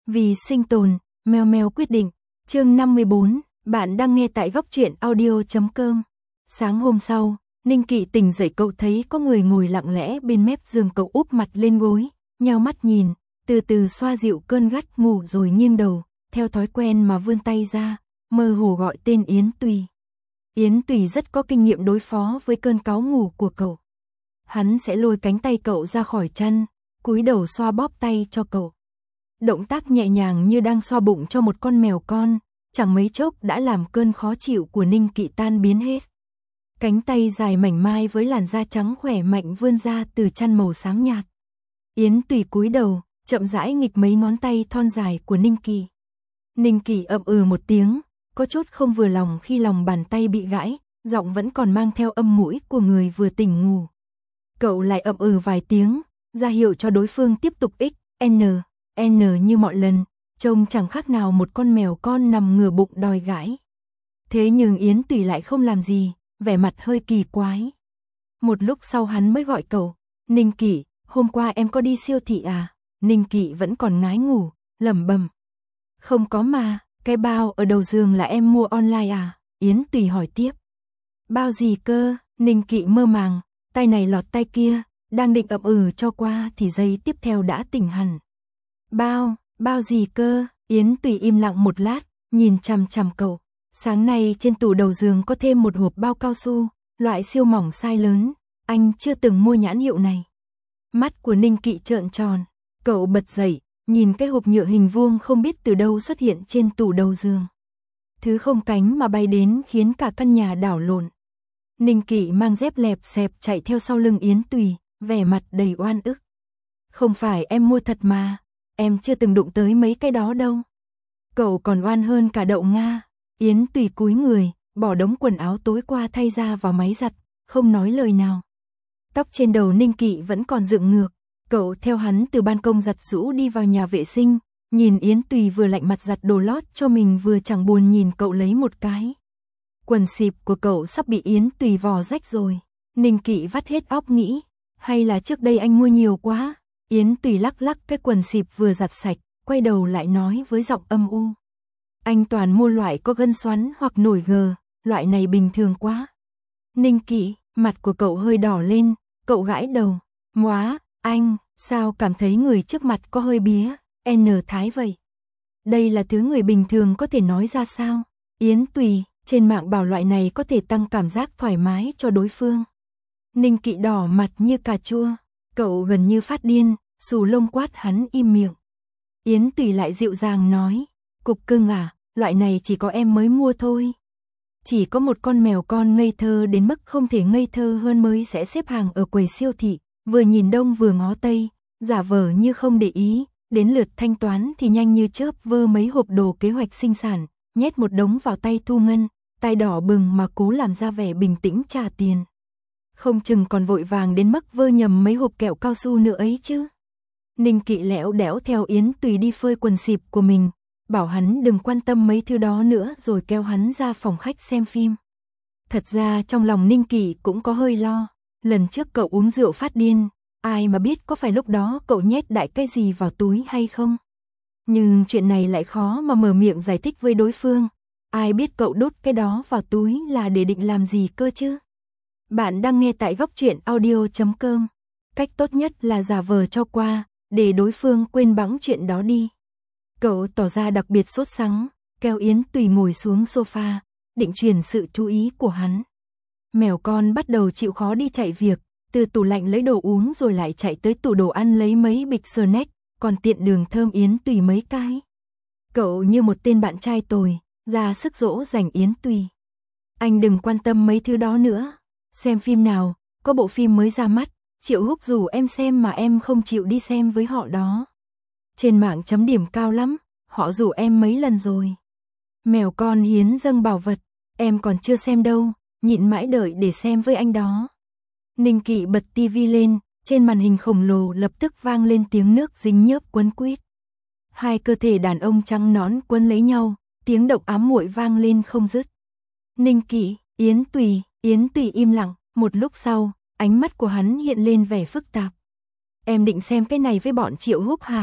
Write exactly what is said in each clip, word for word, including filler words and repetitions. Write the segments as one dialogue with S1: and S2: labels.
S1: Vì sinh tồn, mèo mèo quyết định. Chương năm mươi bốn, bạn đang nghe tại góc truyện audio chấm com. Sáng hôm sau, Ninh Kỵ tỉnh dậy, cậu thấy có người ngồi lặng lẽ bên mép giường, cậu úp mặt lên gối, nheo mắt nhìn, từ từ xoa dịu cơn gắt ngủ rồi nghiêng đầu, theo thói quen mà vươn tay ra, mơ hồ gọi tên Yến Tùy. Yến Tùy rất có kinh nghiệm đối phó với cơn cáu ngủ của cậu. Hắn sẽ lôi cánh tay cậu ra khỏi chăn, cúi đầu xoa bóp tay cho cậu. Động tác nhẹ nhàng như đang xoa bụng cho một con mèo con, chẳng mấy chốc đã làm cơn khó chịu của Ninh Kỵ tan biến hết. Cánh tay dài mảnh mai với làn da trắng khỏe mạnh vươn ra từ chăn màu xám nhạt. Yến Tùy cúi đầu, chậm rãi nghịch mấy ngón tay thon dài của Ninh Kỵ. Ninh Kỵ ậm ừ một tiếng, có chút không vừa lòng khi lòng bàn tay bị gãi, giọng vẫn còn mang theo âm mũi của người vừa tỉnh ngủ. Cậu lại ậm ừ vài tiếng, ra hiệu cho đối phương tiếp tục x, n, n như mọi lần, trông chẳng khác nào một con mèo con nằm ngửa bụng đòi gãi. Thế nhưng Yến Tùy lại không làm gì, vẻ mặt hơi kỳ quái. Một lúc sau hắn mới gọi cậu, Ninh Kỵ, hôm qua em có đi siêu thị à? Ninh Kỵ vẫn còn ngái ngủ, lẩm bẩm. Không có mà, cái bao ở đầu giường là em mua online à? Yến Tùy hỏi tiếp. Bao gì cơ? Ninh Kỵ mơ màng, tay này lọt tay kia, đang định ậm ừ cho qua thì giây tiếp theo đã tỉnh hẳn. Bao, bao gì cơ? Yến Tùy im lặng một lát, nhìn chằm chằm cậu. Sáng nay trên tủ đầu giường có thêm một hộp bao cao su, loại siêu mỏng size lớn, anh chưa từng mua nhãn hiệu này. Mắt của Ninh Kỵ trợn tròn, cậu bật dậy, nhìn cái hộp nhựa hình vuông không biết từ đâu xuất hiện trên tủ đầu giường. Thứ không cánh mà bay đến khiến cả căn nhà đảo lộn. Ninh Kỵ mang dép lẹp xẹp chạy theo sau lưng Yến Tùy, vẻ mặt đầy oan ức. Không phải em mua thật mà, em chưa từng đụng tới mấy cái đó đâu. Cậu còn oan hơn cả đậu Nga. Yến Tùy cúi người, bỏ đống quần áo tối qua thay ra vào máy giặt, không nói lời nào. Tóc trên đầu Ninh Kỵ vẫn còn dựng ngược, cậu theo hắn từ ban công giặt giũ đi vào nhà vệ sinh, nhìn Yến Tùy vừa lạnh mặt giặt đồ lót cho mình vừa chẳng buồn nhìn cậu lấy một cái. Quần xịp của cậu sắp bị Yến Tùy vò rách rồi. Ninh Kỵ vắt hết óc nghĩ, hay là trước đây anh mua nhiều quá. Yến Tùy lắc lắc cái quần xịp vừa giặt sạch, quay đầu lại nói với giọng âm u. Anh toàn mua loại có gân xoắn hoặc nổi gờ, loại này bình thường quá. Ninh Kỵ, mặt của cậu hơi đỏ lên, cậu gãi đầu. Móa, anh, sao cảm thấy người trước mặt có hơi bía, N thái vậy? Đây là thứ người bình thường có thể nói ra sao? Yến Tùy, trên mạng bảo loại này có thể tăng cảm giác thoải mái cho đối phương. Ninh Kỵ đỏ mặt như cà chua, cậu gần như phát điên, xù lông quát hắn im miệng. Yến Tùy lại dịu dàng nói, cục cưng à, loại này chỉ có em mới mua thôi. Chỉ có một con mèo con ngây thơ đến mức không thể ngây thơ hơn mới sẽ xếp hàng ở quầy siêu thị, vừa nhìn đông vừa ngó tây, giả vờ như không để ý, đến lượt thanh toán thì nhanh như chớp vơ mấy hộp đồ kế hoạch sinh sản, nhét một đống vào tay thu ngân, tay đỏ bừng mà cố làm ra vẻ bình tĩnh trả tiền. Không chừng còn vội vàng đến mức vơ nhầm mấy hộp kẹo cao su nữa ấy chứ. Ninh Kỵ lẽo đẽo theo Yến Tùy đi phơi quần xịp của mình, bảo hắn đừng quan tâm mấy thứ đó nữa rồi kéo hắn ra phòng khách xem phim. Thật ra trong lòng Ninh Kỵ cũng có hơi lo, lần trước cậu uống rượu phát điên, ai mà biết có phải lúc đó cậu nhét đại cái gì vào túi hay không. Nhưng chuyện này lại khó mà mở miệng giải thích với đối phương, ai biết cậu đốt cái đó vào túi là để định làm gì cơ chứ. Bạn đang nghe tại góc truyện audio chấm com. Cách tốt nhất là giả vờ cho qua, để đối phương quên bẵng chuyện đó đi. Cậu tỏ ra đặc biệt sốt sắng, kéo Yến Tùy ngồi xuống sofa, định truyền sự chú ý của hắn. Mèo con bắt đầu chịu khó đi chạy việc, từ tủ lạnh lấy đồ uống rồi lại chạy tới tủ đồ ăn lấy mấy bịch snack, còn tiện đường thơm Yến Tùy mấy cái. Cậu như một tên bạn trai tồi, ra sức dỗ dành Yến Tùy. Anh đừng quan tâm mấy thứ đó nữa. Xem phim nào, có bộ phim mới ra mắt, Triệu Húc rủ em xem mà em không chịu đi xem với họ đó. Trên mạng chấm điểm cao lắm, họ rủ em mấy lần rồi. Mèo con hiến dâng bảo vật, em còn chưa xem đâu, nhịn mãi đợi để xem với anh đó. Ninh Kỵ bật tivi lên, trên màn hình khổng lồ lập tức vang lên tiếng nước dính nhớp quấn quýt. Hai cơ thể đàn ông trắng nõn quấn lấy nhau, tiếng động ám muội vang lên không dứt. Ninh Kỵ, Yến Tùy, Yến Tùy im lặng, một lúc sau, ánh mắt của hắn hiện lên vẻ phức tạp. Em định xem cái này với bọn Triệu Húc hả?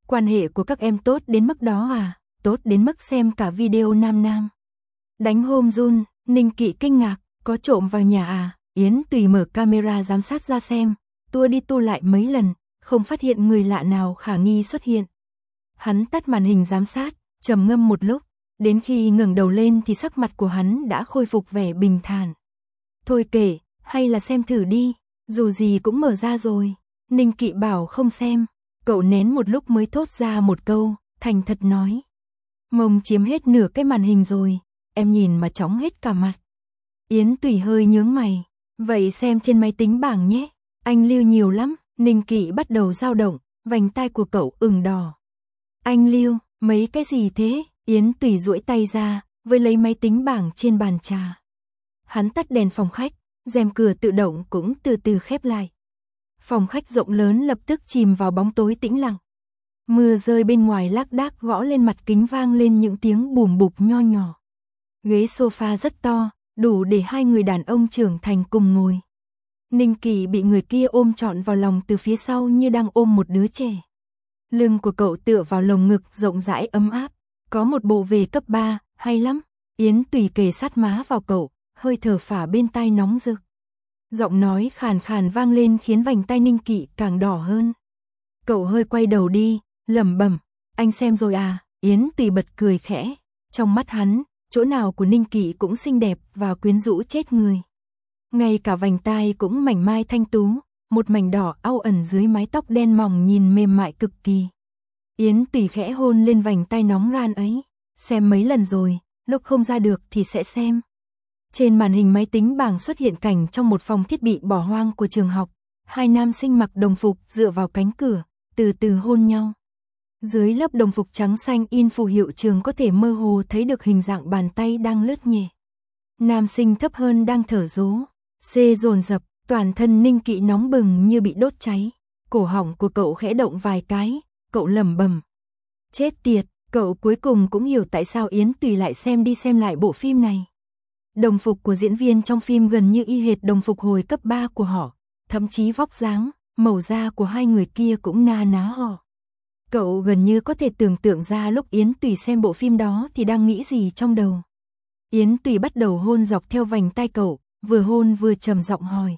S1: Quan hệ của các em tốt đến mức đó à? Tốt đến mức xem cả video nam nam. Đánh home run, Ninh Kỵ kinh ngạc, có trộm vào nhà à? Yến Tùy mở camera giám sát ra xem, tua đi tua lại mấy lần, không phát hiện người lạ nào khả nghi xuất hiện. Hắn tắt màn hình giám sát, trầm ngâm một lúc, đến khi ngẩng đầu lên thì sắc mặt của hắn đã khôi phục vẻ bình thản. Thôi kể, hay là xem thử đi, dù gì cũng mở ra rồi. Ninh Kỵ bảo không xem, cậu nén một lúc mới thốt ra một câu, thành thật nói. Mông chiếm hết nửa cái màn hình rồi, em nhìn mà chóng hết cả mặt. Yến Tùy hơi nhướng mày, vậy xem trên máy tính bảng nhé, anh lưu nhiều lắm. Ninh Kỵ bắt đầu dao động, vành tai của cậu ửng đỏ. Anh lưu, mấy cái gì thế? Yến Tùy duỗi tay ra, với lấy máy tính bảng trên bàn trà. Hắn tắt đèn phòng khách, rèm cửa tự động cũng từ từ khép lại. Phòng khách rộng lớn lập tức chìm vào bóng tối tĩnh lặng. Mưa rơi bên ngoài lác đác gõ lên mặt kính vang lên những tiếng bùm bụp nho nhỏ. Ghế sofa rất to, đủ để hai người đàn ông trưởng thành cùng ngồi. Ninh Kỵ bị người kia ôm trọn vào lòng từ phía sau như đang ôm một đứa trẻ. Lưng của cậu tựa vào lồng ngực rộng rãi ấm áp. Có một bộ về cấp ba, hay lắm. Yến Tùy kề sát má vào cậu, hơi thở phả bên tai nóng rực. Giọng nói khàn khàn vang lên khiến vành tai Ninh Kỵ càng đỏ hơn. Cậu hơi quay đầu đi, lẩm bẩm, anh xem rồi à? Yến Tùy bật cười khẽ. Trong mắt hắn, chỗ nào của Ninh Kỵ cũng xinh đẹp và quyến rũ chết người. Ngay cả vành tai cũng mảnh mai thanh tú, một mảnh đỏ au ẩn dưới mái tóc đen mỏng nhìn mềm mại cực kỳ. Yến Tùy khẽ hôn lên vành tai nóng ran ấy, xem mấy lần rồi, lúc không ra được thì sẽ xem. Trên màn hình máy tính bảng xuất hiện cảnh trong một phòng thiết bị bỏ hoang của trường học, hai nam sinh mặc đồng phục dựa vào cánh cửa, từ từ hôn nhau. Dưới lớp đồng phục trắng xanh in phù hiệu trường có thể mơ hồ thấy được hình dạng bàn tay đang lướt nhẹ. Nam sinh thấp hơn đang thở dố, xê dồn dập, toàn thân Ninh Kỵ nóng bừng như bị đốt cháy. Cổ họng của cậu khẽ động vài cái, cậu lẩm bẩm. Chết tiệt, cậu cuối cùng cũng hiểu tại sao Yến Tùy lại xem đi xem lại bộ phim này. Đồng phục của diễn viên trong phim gần như y hệt đồng phục hồi cấp ba của họ, thậm chí vóc dáng, màu da của hai người kia cũng na ná họ. Cậu gần như có thể tưởng tượng ra lúc Yến Tùy xem bộ phim đó thì đang nghĩ gì trong đầu. Yến Tùy bắt đầu hôn dọc theo vành tai cậu, vừa hôn vừa trầm giọng hỏi.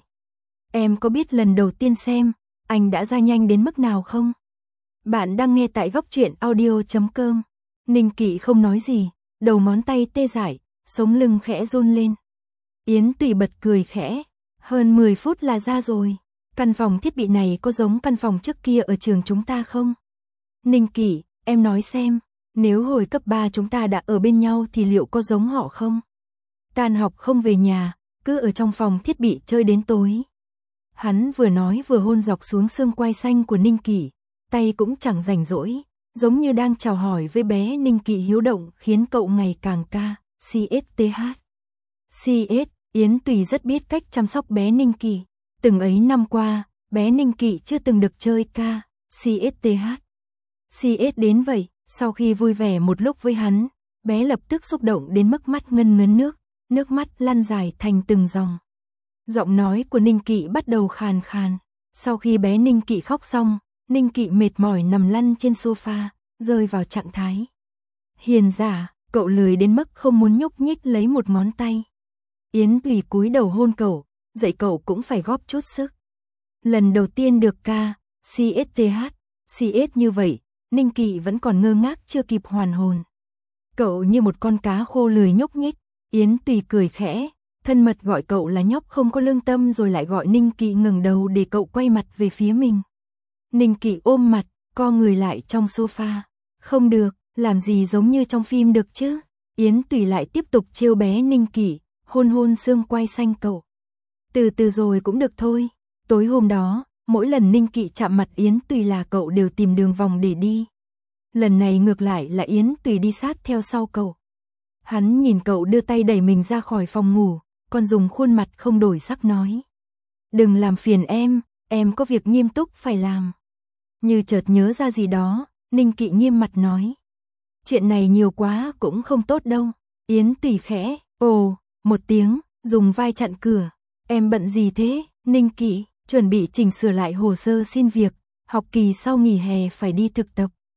S1: Em có biết lần đầu tiên xem, anh đã ra nhanh đến mức nào không? Bạn đang nghe tại góc truyện audio chấm com. Ninh Kỵ không nói gì, đầu ngón tay tê dại, sống lưng khẽ run lên. Yến Tùy bật cười khẽ, hơn mười phút là ra rồi. Căn phòng thiết bị này có giống căn phòng trước kia ở trường chúng ta không? Ninh Kỵ, em nói xem, nếu hồi cấp ba chúng ta đã ở bên nhau thì liệu có giống họ không? Tan học không về nhà, cứ ở trong phòng thiết bị chơi đến tối. Hắn vừa nói vừa hôn dọc xuống xương quai xanh của Ninh Kỵ, tay cũng chẳng rảnh rỗi, giống như đang chào hỏi với bé. Ninh Kỵ hiếu động khiến cậu ngày càng ca, xê ét tê hát. xê ét, Yến Tùy rất biết cách chăm sóc bé Ninh Kỵ. Từng ấy năm qua, bé Ninh Kỵ chưa từng được chơi ca, xê ét tê hát. xê ét đến vậy, sau khi vui vẻ một lúc với hắn, bé lập tức xúc động đến mức mắt ngân ngấn nước, nước mắt lăn dài thành từng dòng. Giọng nói của Ninh Kỵ bắt đầu khàn khàn. Sau khi bé Ninh Kỵ khóc xong, Ninh Kỵ mệt mỏi nằm lăn trên sofa, rơi vào trạng thái hiền giả. Cậu lười đến mức không muốn nhúc nhích lấy một ngón tay. Yến Tùy cúi đầu hôn cậu, dạy cậu cũng phải góp chút sức. Lần đầu tiên được ca, xê ét tê hát, xê ét như vậy, Ninh Kỵ vẫn còn ngơ ngác chưa kịp hoàn hồn. Cậu như một con cá khô lười nhúc nhích. Yến Tùy cười khẽ, thân mật gọi cậu là nhóc không có lương tâm rồi lại gọi Ninh Kỵ ngẩng đầu để cậu quay mặt về phía mình. Ninh Kỵ ôm mặt, co người lại trong sofa. Không được, làm gì giống như trong phim được chứ? Yến Tùy lại tiếp tục trêu bé Ninh Kỵ, hôn hôn xương quai xanh cậu. Từ từ rồi cũng được thôi. Tối hôm đó, mỗi lần Ninh Kỵ chạm mặt Yến Tùy là cậu đều tìm đường vòng để đi. Lần này ngược lại là Yến Tùy đi sát theo sau cậu. Hắn nhìn cậu đưa tay đẩy mình ra khỏi phòng ngủ, còn dùng khuôn mặt không đổi sắc nói. Đừng làm phiền em, em có việc nghiêm túc phải làm. Như chợt nhớ ra gì đó, Ninh Kỵ nghiêm mặt nói. Chuyện này nhiều quá cũng không tốt đâu. Yến Tùy khẽ, ồ, một tiếng, dùng vai chặn cửa. Em bận gì thế, Ninh Kỵ? Chuẩn bị chỉnh sửa lại hồ sơ xin việc, học kỳ sau nghỉ hè phải đi thực tập.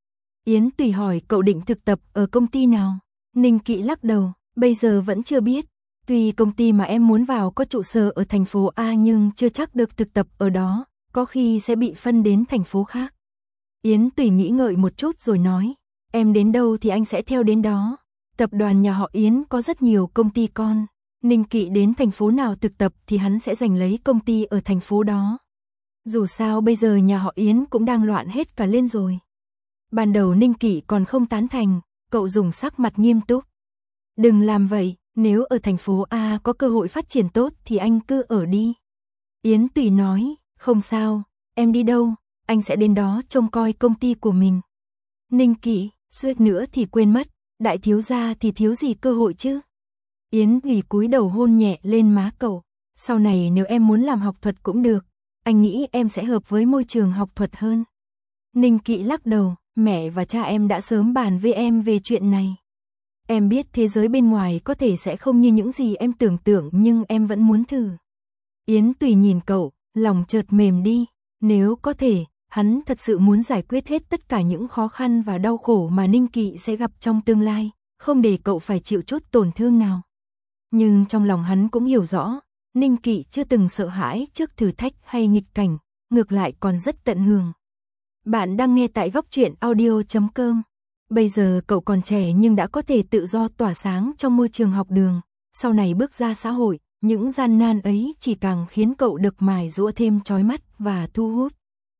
S1: Yến Tùy hỏi cậu định thực tập ở công ty nào? Ninh Kỵ lắc đầu, bây giờ vẫn chưa biết. Tuy công ty mà em muốn vào có trụ sở ở thành phố A nhưng chưa chắc được thực tập ở đó, có khi sẽ bị phân đến thành phố khác. Yến Tùy nghĩ ngợi một chút rồi nói, em đến đâu thì anh sẽ theo đến đó. Tập đoàn nhà họ Yến có rất nhiều công ty con. Ninh Kỵ đến thành phố nào thực tập thì hắn sẽ giành lấy công ty ở thành phố đó. Dù sao bây giờ nhà họ Yến cũng đang loạn hết cả lên rồi. Ban đầu Ninh Kỵ còn không tán thành, cậu dùng sắc mặt nghiêm túc. Đừng làm vậy, nếu ở thành phố A có cơ hội phát triển tốt thì anh cứ ở đi. Yến Tùy nói, không sao, em đi đâu, anh sẽ đến đó trông coi công ty của mình. Ninh Kỵ, suýt nữa thì quên mất, đại thiếu gia thì thiếu gì cơ hội chứ. Yến Tùy cúi đầu hôn nhẹ lên má cậu, sau này nếu em muốn làm học thuật cũng được, anh nghĩ em sẽ hợp với môi trường học thuật hơn. Ninh Kỵ lắc đầu, mẹ và cha em đã sớm bàn với em về chuyện này. Em biết thế giới bên ngoài có thể sẽ không như những gì em tưởng tượng nhưng em vẫn muốn thử. Yến Tùy nhìn cậu, lòng chợt mềm đi, nếu có thể, hắn thật sự muốn giải quyết hết tất cả những khó khăn và đau khổ mà Ninh Kỵ sẽ gặp trong tương lai, không để cậu phải chịu chút tổn thương nào. Nhưng trong lòng hắn cũng hiểu rõ, Ninh Kỵ chưa từng sợ hãi trước thử thách hay nghịch cảnh, ngược lại còn rất tận hưởng. Bạn đang nghe tại góc truyện audio chấm com. Bây giờ cậu còn trẻ nhưng đã có thể tự do tỏa sáng trong môi trường học đường, sau này bước ra xã hội, những gian nan ấy chỉ càng khiến cậu được mài giũa thêm chói mắt và thu hút.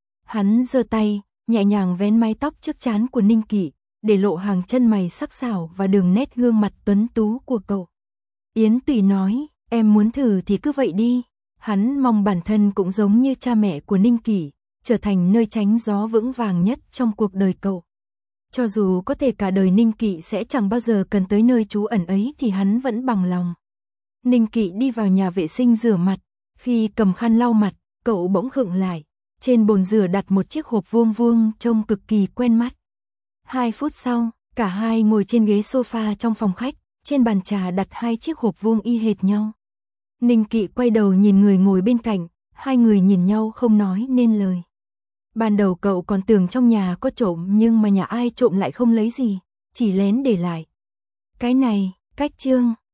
S1: Hắn giơ tay, nhẹ nhàng vén mái tóc trước trán của Ninh Kỵ, để lộ hàng chân mày sắc sảo và đường nét gương mặt tuấn tú của cậu. Yến Tùy nói, em muốn thử thì cứ vậy đi. Hắn mong bản thân cũng giống như cha mẹ của Ninh Kỵ, trở thành nơi tránh gió vững vàng nhất trong cuộc đời cậu. Cho dù có thể cả đời Ninh Kỵ sẽ chẳng bao giờ cần tới nơi trú ẩn ấy thì hắn vẫn bằng lòng. Ninh Kỵ đi vào nhà vệ sinh rửa mặt, khi cầm khăn lau mặt, cậu bỗng khựng lại. Trên bồn rửa đặt một chiếc hộp vuông vuông trông cực kỳ quen mắt. Hai phút sau, cả hai ngồi trên ghế sofa trong phòng khách, trên bàn trà đặt hai chiếc hộp vuông y hệt nhau. Ninh Kỵ quay đầu nhìn người ngồi bên cạnh, hai người nhìn nhau không nói nên lời. Ban đầu cậu còn tưởng trong nhà có trộm nhưng mà nhà ai trộm lại không lấy gì, chỉ lén để lại. Cái này, cách chương.